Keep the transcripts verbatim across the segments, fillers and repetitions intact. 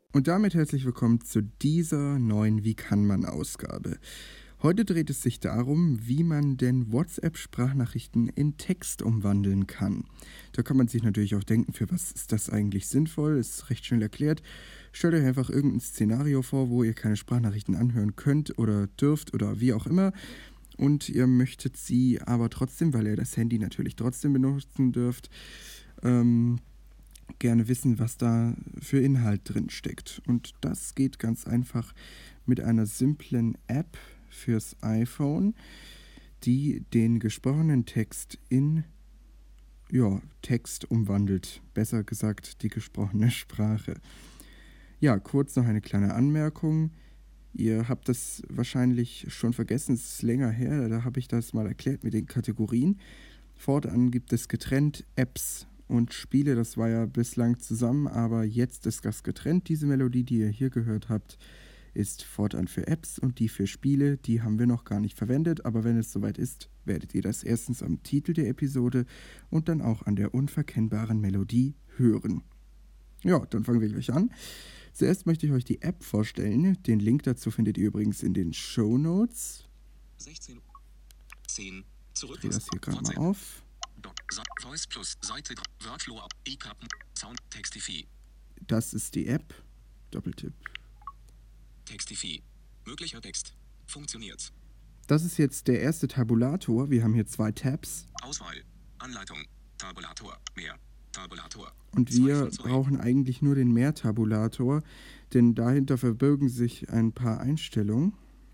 Und damit herzlich willkommen zu dieser neuen Wie kann man Ausgabe. Heute dreht es sich darum, wie man denn WhatsApp-Sprachnachrichten in Text umwandeln kann. Da kann man sich natürlich auch denken, für was ist das eigentlich sinnvoll? Ist recht schnell erklärt. Stellt euch einfach irgendein Szenario vor, wo ihr keine Sprachnachrichten anhören könnt oder dürft oder wie auch immer. Und ihr möchtet sie aber trotzdem, weil ihr das Handy natürlich trotzdem benutzen dürft, ähm, gerne wissen, was da für Inhalt drin steckt. Und das geht ganz einfach mit einer simplen App fürs iPhone, die den gesprochenen Text in ja, Text umwandelt. Besser gesagt, die gesprochene Sprache. Ja, kurz noch eine kleine Anmerkung. Ihr habt das wahrscheinlich schon vergessen, es ist länger her, da habe ich das mal erklärt mit den Kategorien. Fortan gibt es getrennt Apps und Spiele, das war ja bislang zusammen, aber jetzt ist das getrennt. Diese Melodie, die ihr hier gehört habt, ist fortan für Apps und die für Spiele, die haben wir noch gar nicht verwendet, aber wenn es soweit ist, werdet ihr das erstens am Titel der Episode und dann auch an der unverkennbaren Melodie hören. Ja, dann fangen wir gleich an. Zuerst möchte ich euch die App vorstellen. Den Link dazu findet ihr übrigens in den Shownotes. sechzehn, zehn, zurück. Ich drehe das hier gerade mal auf. Voice plus Seite Workflow E-Cup Sound Textify. Das ist die App. Doppeltipp. Textify. Möglicher Text. Funktioniert. Das ist jetzt der erste Tabulator. Wir haben hier zwei Tabs. Auswahl. Anleitung. Tabulator. Mehr. Tabulator. Und wir brauchen eigentlich nur den Mehrtabulator, denn dahinter verbirgen sich ein paar Einstellungen.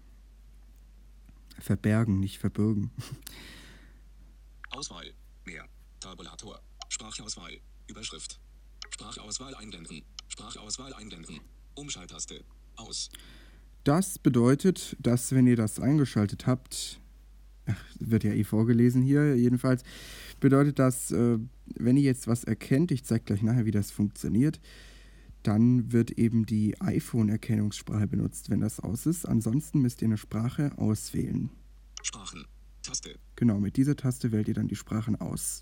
Verbergen, nicht verbirgen. Auswahl. Mehr. Tabulator. Sprachauswahl. Überschrift. Sprachauswahl einblenden. Sprachauswahl einblenden. Umschalttaste. Aus. Das bedeutet, dass wenn ihr das eingeschaltet habt, ach, wird ja eh vorgelesen hier, jedenfalls, bedeutet das, äh, wenn ihr jetzt was erkennt, ich zeige gleich nachher, wie das funktioniert, dann wird eben die iPhone-Erkennungssprache benutzt, wenn das aus ist. Ansonsten müsst ihr eine Sprache auswählen. Sprachen. Taste. Genau, mit dieser Taste wählt ihr dann die Sprachen aus.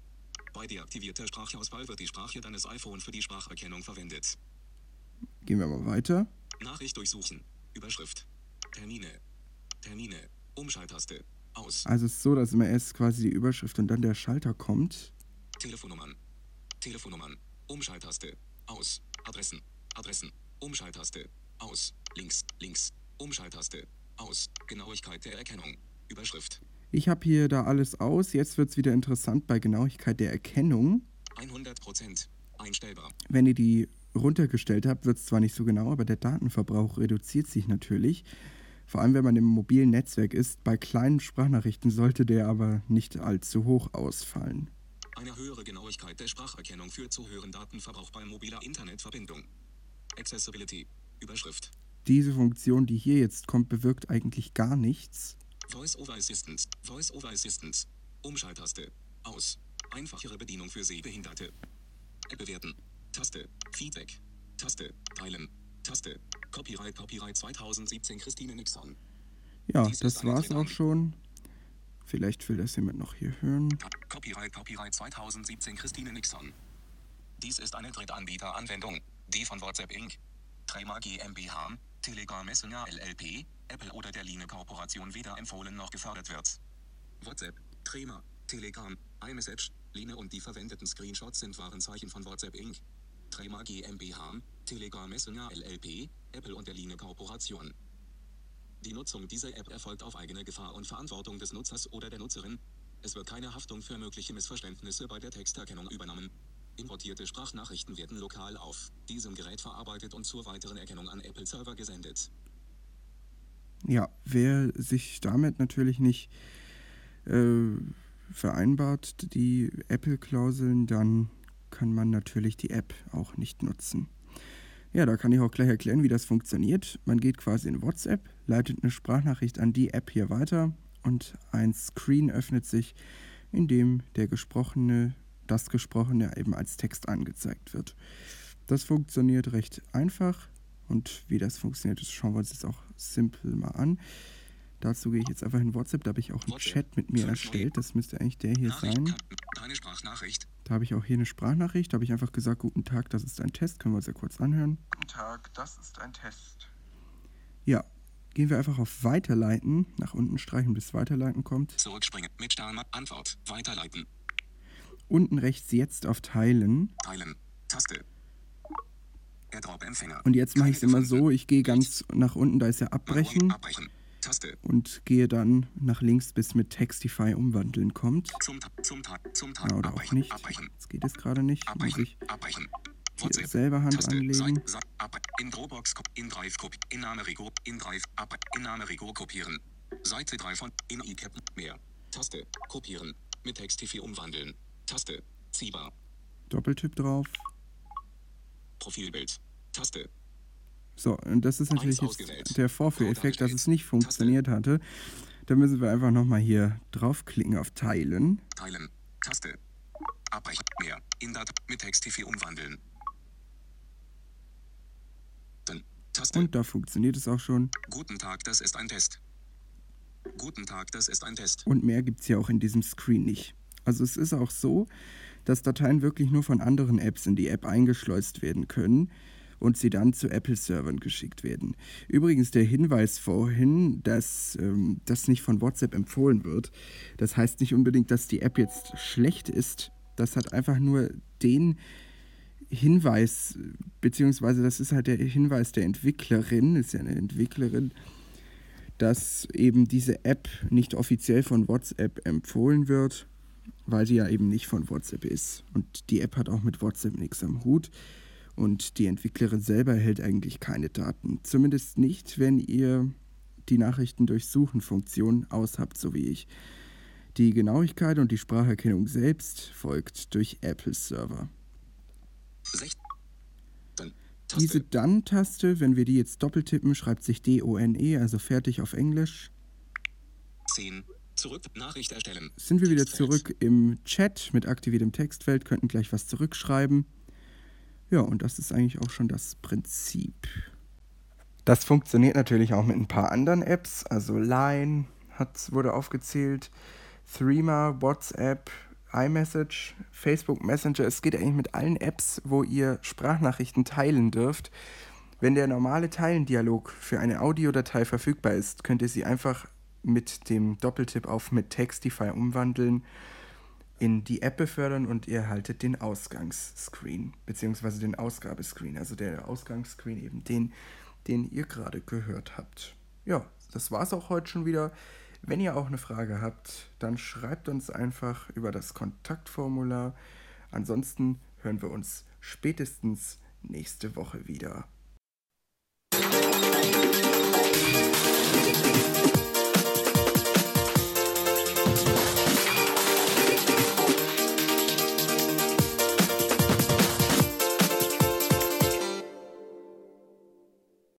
Bei deaktivierter Sprachauswahl wird die Sprache deines iPhone für die Spracherkennung verwendet. Gehen wir mal weiter. Nachricht durchsuchen. Überschrift. Termine. Termine. Umschalttaste. Aus. Also es ist so, dass immer erst quasi die Überschrift und dann der Schalter kommt. Telefonnummern. Telefonnummern. Umschalttaste. Aus. Adressen. Adressen. Umschalttaste. Aus. Links. Links. Umschalttaste. Aus. Genauigkeit der Erkennung. Überschrift. Ich habe hier da alles aus. Jetzt wird es wieder interessant bei Genauigkeit der Erkennung. hundert Prozent. Einstellbar. Wenn ihr die runtergestellt habt, wird es zwar nicht so genau, aber der Datenverbrauch reduziert sich natürlich. Vor allem, wenn man im mobilen Netzwerk ist. Bei kleinen Sprachnachrichten sollte der aber nicht allzu hoch ausfallen. Eine höhere Genauigkeit der Spracherkennung führt zu höheren Datenverbrauch bei mobiler Internetverbindung. Accessibility. Überschrift. Diese Funktion, die hier jetzt kommt, bewirkt eigentlich gar nichts. Voice-over Assistance. Voice-over Assistance. Umschalttaste. Aus. Einfachere Bedienung für Sehbehinderte. App bewerten. Taste. Feedback. Taste. Teilen. Taste. Copyright Copyright zwanzig siebzehn Christine Nixon. Ja, Dies das ist eine war's Trennung. auch schon. Vielleicht will das jemand noch hier hören. Copyright Copyright zwanzig siebzehn Christine Nixon. Dies ist eine Drittanbieter-Anwendung, die von WhatsApp Incorporated, Trema GmbH, Telegram Messenger L L P, Apple oder der Line Corporation weder empfohlen noch gefördert wird. WhatsApp, Trema, Telegram, iMessage, Line und die verwendeten Screenshots sind Warenzeichen von WhatsApp Incorporated, Trema GmbH, Telegram Messenger L L P, Apple und der Line Corporation. Die Nutzung dieser App erfolgt auf eigene Gefahr und Verantwortung des Nutzers oder der Nutzerin. Es wird keine Haftung für mögliche Missverständnisse bei der Texterkennung übernommen. Importierte Sprachnachrichten werden lokal auf diesem Gerät verarbeitet und zur weiteren Erkennung an Apple-Server gesendet. Ja, wer sich damit natürlich nicht äh, vereinbart, die Apple-Klauseln, dann kann man natürlich die App auch nicht nutzen. Ja, da kann ich auch gleich erklären, wie das funktioniert. Man geht quasi in WhatsApp, leitet eine Sprachnachricht an die App hier weiter und ein Screen öffnet sich, in dem der gesprochene, das Gesprochene eben als Text angezeigt wird. Das funktioniert recht einfach und wie das funktioniert, das schauen wir uns jetzt auch simpel mal an. Dazu gehe ich jetzt einfach in WhatsApp, da habe ich auch einen WhatsApp. Chat mit mir Fünf erstellt. Das müsste eigentlich der hier Nachricht. sein. Ka- Keine Sprachnachricht. Da habe ich auch hier eine Sprachnachricht. Da habe ich einfach gesagt, guten Tag, das ist ein Test. Können wir uns ja kurz anhören. Guten Tag, das ist ein Test. Ja, gehen wir einfach auf Weiterleiten. Nach unten streichen, bis Weiterleiten kommt. Zurückspringen. Mit Stern. Antwort. Weiterleiten. Unten rechts jetzt auf Teilen. Teilen. Taste. AirDrop-Empfänger. Und jetzt mache ich es immer gefunden. so, ich gehe ganz nach unten, da ist ja Abbrechen. Abbrechen. Taste. Und gehe dann nach links, bis mit Textify umwandeln kommt. Zum Tag. Zum Tag. Zum Tag. Ja, oder auch Abbrechen. nicht. Abbrechen. Jetzt geht es gerade nicht. Muss Abbrechen. ich Abbrechen. hier WhatsApp. selber Hand Taste. anlegen. Seite. Seite. Ab. In Dropbox. Ko- In Drive. Copy. In Name Rigo. In Drive. Ab. In Name Rigo kopieren. Seite drei von. In iCap. Mehr. Taste. Kopieren. Mit Textify umwandeln. Taste. Ziehbar. Doppeltipp drauf. Profilbild. Taste. So, und das ist natürlich Eins jetzt ausgewählt. der Vorführeffekt, dass Code es nicht funktioniert hatte. Da müssen wir einfach nochmal hier draufklicken auf Teilen. Teilen. Taste. Abbrechen. Mehr. In Dat. Mit Textify umwandeln. Dann. Taste. Und da funktioniert es auch schon. Guten Tag, das ist ein Test. Guten Tag, das ist ein Test. Und mehr gibt es ja auch in diesem Screen nicht. Also es ist auch so, dass Dateien wirklich nur von anderen Apps in die App eingeschleust werden können und sie dann zu Apple-Servern geschickt werden. Übrigens der Hinweis vorhin, dass ähm, das nicht von WhatsApp empfohlen wird, das heißt nicht unbedingt, dass die App jetzt schlecht ist. Das hat einfach nur den Hinweis, beziehungsweise das ist halt der Hinweis der Entwicklerin, ist ja eine Entwicklerin, dass eben diese App nicht offiziell von WhatsApp empfohlen wird, weil sie ja eben nicht von WhatsApp ist. Und die App hat auch mit WhatsApp nichts am Hut. Und die Entwicklerin selber erhält eigentlich keine Daten. Zumindest nicht, wenn ihr die Nachrichten durchsuchen Funktion aushabt, so wie ich. Die Genauigkeit und die Spracherkennung selbst folgt durch Apple-Server. Sech- Dann. Diese Taste. Dann-Taste, wenn wir die jetzt doppeltippen, schreibt sich D O N E, also fertig auf Englisch. zehn. Zurück. Nachricht erstellen. Sind wir wieder Textfeld. zurück im Chat mit aktiviertem Textfeld, könnten gleich was zurückschreiben. Ja, und das ist eigentlich auch schon das Prinzip. Das funktioniert natürlich auch mit ein paar anderen Apps, also Line hat, wurde aufgezählt, Threema, WhatsApp, iMessage, Facebook Messenger. Es geht eigentlich mit allen Apps, wo ihr Sprachnachrichten teilen dürft. Wenn der normale Teilendialog für eine Audiodatei verfügbar ist, könnt ihr sie einfach mit dem Doppeltipp auf mit Textify umwandeln, in die App befördern und ihr erhaltet den Ausgangsscreen, beziehungsweise den Ausgabescreen, also der Ausgangsscreen eben den, den ihr gerade gehört habt. Ja, das war's auch heute schon wieder. Wenn ihr auch eine Frage habt, dann schreibt uns einfach über das Kontaktformular. Ansonsten hören wir uns spätestens nächste Woche wieder.